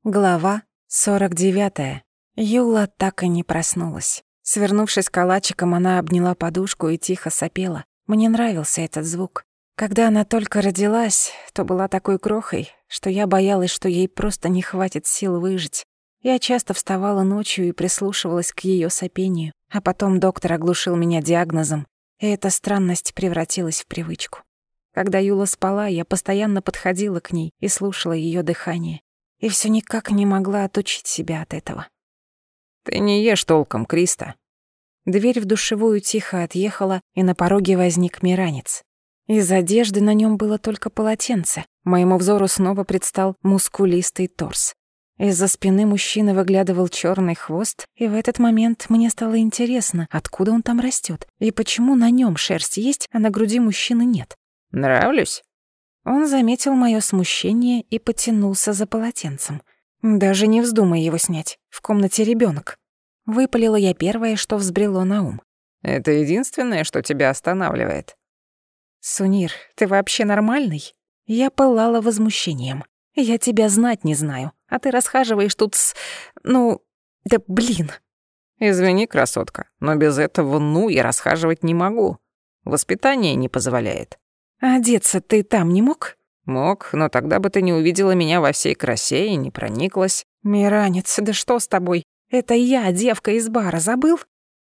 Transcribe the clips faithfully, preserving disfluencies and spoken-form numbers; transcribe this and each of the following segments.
Глава сорок девятая. Юла так и не проснулась. Свернувшись калачиком, она обняла подушку и тихо сопела. Мне нравился этот звук. Когда она только родилась, то была такой крохой, что я боялась, что ей просто не хватит сил выжить. Я часто вставала ночью и прислушивалась к её сопению, а потом доктор оглушил меня диагнозом, и эта странность превратилась в привычку. Когда Юла спала, я постоянно подходила к ней и слушала её дыхание. И всё никак не могла отучить себя от этого. «Ты не ешь толком, Криста». Дверь в душевую тихо отъехала, и на пороге возник Миранец. Из одежды на нём было только полотенце. Моему взору снова предстал мускулистый торс. Из-за спины мужчины выглядывал чёрный хвост, и в этот момент мне стало интересно, откуда он там растёт, и почему на нём шерсть есть, а на груди мужчины нет. «Нравлюсь?» Он заметил моё смущение и потянулся за полотенцем. «Даже не вздумай его снять, в комнате ребёнок». Выпалила я первое, что взбрело на ум. «Это единственное, что тебя останавливает?» «Сунир, ты вообще нормальный?» Я пылала возмущением. «Я тебя знать не знаю, а ты расхаживаешь тут с... ну... да блин!» «Извини, красотка, но без этого ну я расхаживать не могу. Воспитание не позволяет». «А одеться ты там не мог?» «Мог, но тогда бы ты не увидела меня во всей красе и не прониклась». «Миранец, да что с тобой? Это я, девка из бара, забыл?»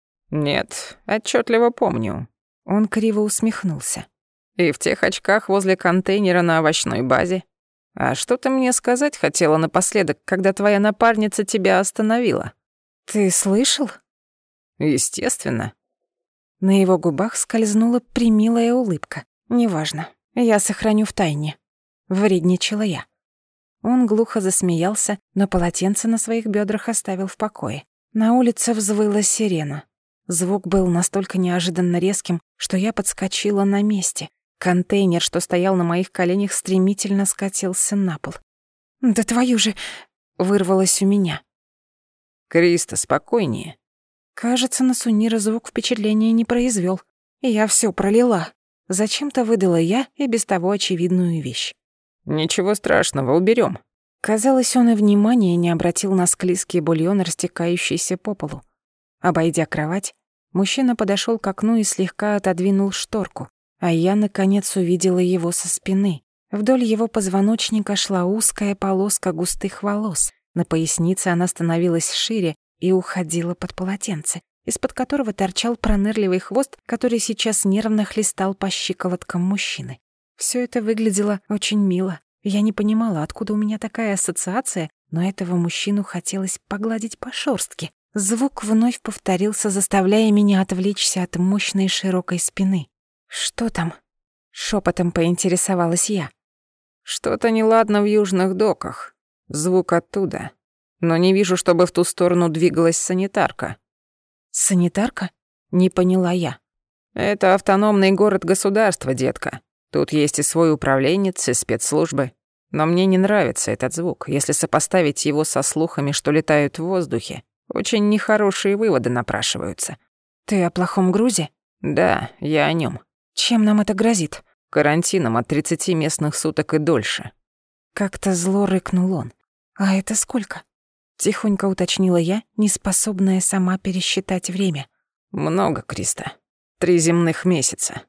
«Нет, отчетливо помню». Он криво усмехнулся. «И в тех очках возле контейнера на овощной базе. А что ты мне сказать хотела напоследок, когда твоя напарница тебя остановила?» «Ты слышал?» «Естественно». На его губах скользнула премилая улыбка. «Неважно, я сохраню в тайне», — вредничала я. Он глухо засмеялся, но полотенце на своих бёдрах оставил в покое. На улице взвыла сирена. Звук был настолько неожиданно резким, что я подскочила на месте. Контейнер, что стоял на моих коленях, стремительно скатился на пол. «Да твою же!» — вырвалось у меня. «Криста, спокойнее». Кажется, на Сунира звук впечатления не произвёл. И я всё пролила. Зачем-то выдала я и без того очевидную вещь. «Ничего страшного, уберём». Казалось, он и внимания не обратил на склизкий бульон, растекающийся по полу. Обойдя кровать, мужчина подошёл к окну и слегка отодвинул шторку, а я, наконец, увидела его со спины. Вдоль его позвоночника шла узкая полоска густых волос. На пояснице она становилась шире и уходила под полотенце, из-под которого торчал пронырливый хвост, который сейчас нервно хлестал по щиколоткам мужчины. Всё это выглядело очень мило. Я не понимала, откуда у меня такая ассоциация, но этого мужчину хотелось погладить по шорстке. Звук вновь повторился, заставляя меня отвлечься от мощной широкой спины. «Что там?» — шёпотом поинтересовалась я. «Что-то неладно в южных доках. Звук оттуда. Но не вижу, чтобы в ту сторону двигалась санитарка». «Санитарка?» — не поняла я. «Это автономный город-государство, детка. Тут есть и свой управленец, и спецслужбы. Но мне не нравится этот звук. Если сопоставить его со слухами, что летают в воздухе, очень нехорошие выводы напрашиваются». «Ты о плохом грузе?» «Да, я о нём». «Чем нам это грозит?» «Карантином от тридцати местных суток и дольше». Как-то зло рыкнул он. «А это сколько?» Тихонько уточнила я, неспособная сама пересчитать время. «Много, Криста. Три земных месяца».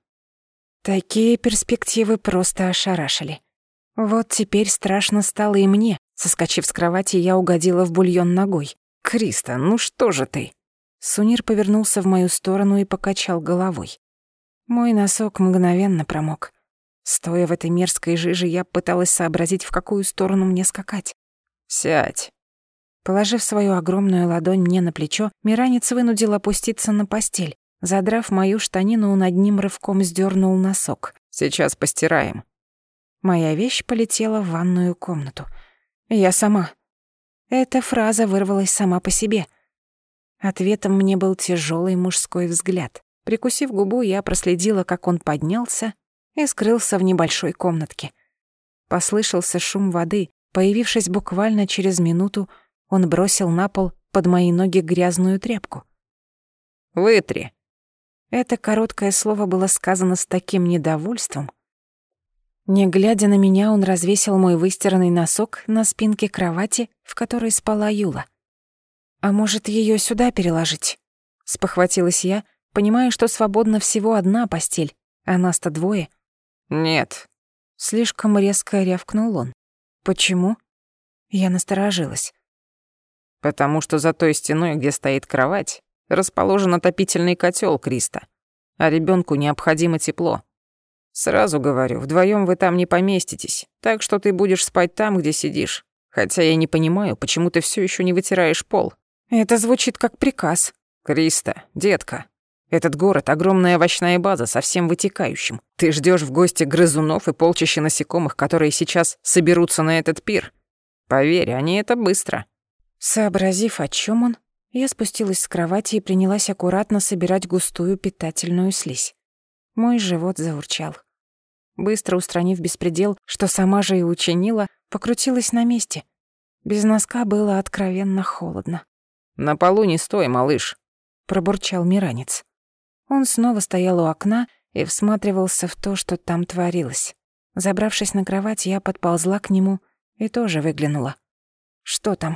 Такие перспективы просто ошарашили. Вот теперь страшно стало и мне. Соскочив с кровати, я угодила в бульон ногой. «Криста, ну что же ты?» Сунир повернулся в мою сторону и покачал головой. Мой носок мгновенно промок. Стоя в этой мерзкой жиже, я пыталась сообразить, в какую сторону мне скакать. «Сядь». Положив свою огромную ладонь мне на плечо, Миранец вынудил опуститься на постель. Задрав мою штанину, он одним рывком сдёрнул носок. «Сейчас постираем». Моя вещь полетела в ванную комнату. Я сама. Эта фраза вырвалась сама по себе. Ответом мне был тяжёлый мужской взгляд. Прикусив губу, я проследила, как он поднялся и скрылся в небольшой комнатке. Послышался шум воды. Появившись буквально через минуту, он бросил на пол под мои ноги грязную тряпку. «Вытри». Это короткое слово было сказано с таким недовольством. Не глядя на меня, он развесил мой выстиранный носок на спинке кровати, в которой спала Юла. «А может, её сюда переложить?» Спохватилась я, понимая, что свободна всего одна постель, а нас-то двое. «Нет». Слишком резко рявкнул он. «Почему?» Я насторожилась. «Потому что за той стеной, где стоит кровать, расположен отопительный котел, Криста, а ребёнку необходимо тепло. Сразу говорю, вдвоём вы там не поместитесь, так что ты будешь спать там, где сидишь. Хотя я не понимаю, почему ты всё ещё не вытираешь пол». Это звучит как приказ. «Криста, детка, этот город — огромная овощная база со всем вытекающим. Ты ждёшь в гости грызунов и полчища насекомых, которые сейчас соберутся на этот пир. Поверь, они это быстро». Сообразив, о чём он, я спустилась с кровати и принялась аккуратно собирать густую питательную слизь. Мой живот заурчал. Быстро устранив беспредел, что сама же и учинила, покрутилась на месте. Без носка было откровенно холодно. «На полу не стой, малыш», — пробурчал Миранец. Он снова стоял у окна и всматривался в то, что там творилось. Забравшись на кровать, я подползла к нему и тоже выглянула. «Что там?»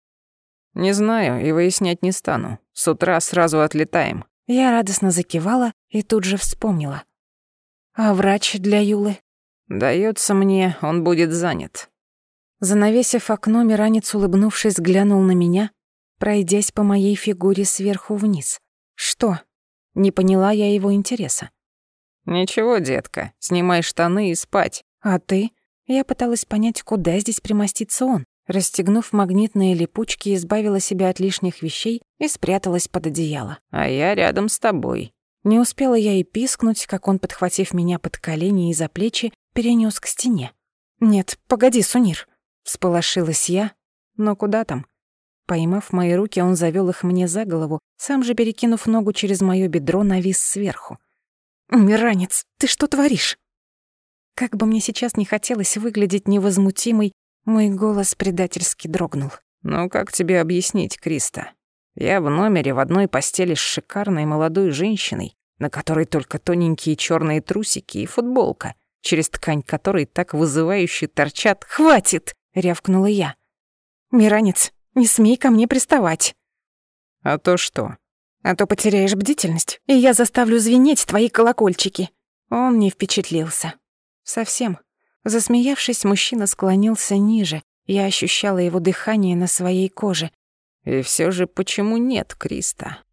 «Не знаю и выяснять не стану. С утра сразу отлетаем». Я радостно закивала и тут же вспомнила. «А врач для Юлы?» «Даётся мне, он будет занят». Занавесив окно, Миранец, улыбнувшись, глянул на меня, пройдясь по моей фигуре сверху вниз. «Что?» Не поняла я его интереса. «Ничего, детка, снимай штаны и спать». «А ты?» Я пыталась понять, куда здесь примостится он. Расстегнув магнитные липучки, избавила себя от лишних вещей и спряталась под одеяло. «А я рядом с тобой». Не успела я и пискнуть, как он, подхватив меня под колени и за плечи, перенёс к стене. «Нет, погоди, Сунир!» Всполошилась я, но куда там? Поймав мои руки, он завёл их мне за голову, сам же, перекинув ногу через моё бедро, навис сверху. «Миранец, ты что творишь?» Как бы мне сейчас не хотелось выглядеть невозмутимой, мой голос предательски дрогнул. «Ну как тебе объяснить, Криста? Я в номере в одной постели с шикарной молодой женщиной, на которой только тоненькие чёрные трусики и футболка, через ткань которой так вызывающе торчат. «Хватит!» — рявкнула я. «Миранец, не смей ко мне приставать». «А то что?» «А то потеряешь бдительность, и я заставлю звенеть твои колокольчики». Он не впечатлился. Совсем. Засмеявшись, мужчина склонился ниже. Я ощущала его дыхание на своей коже. «И всё же почему нет, Криста?»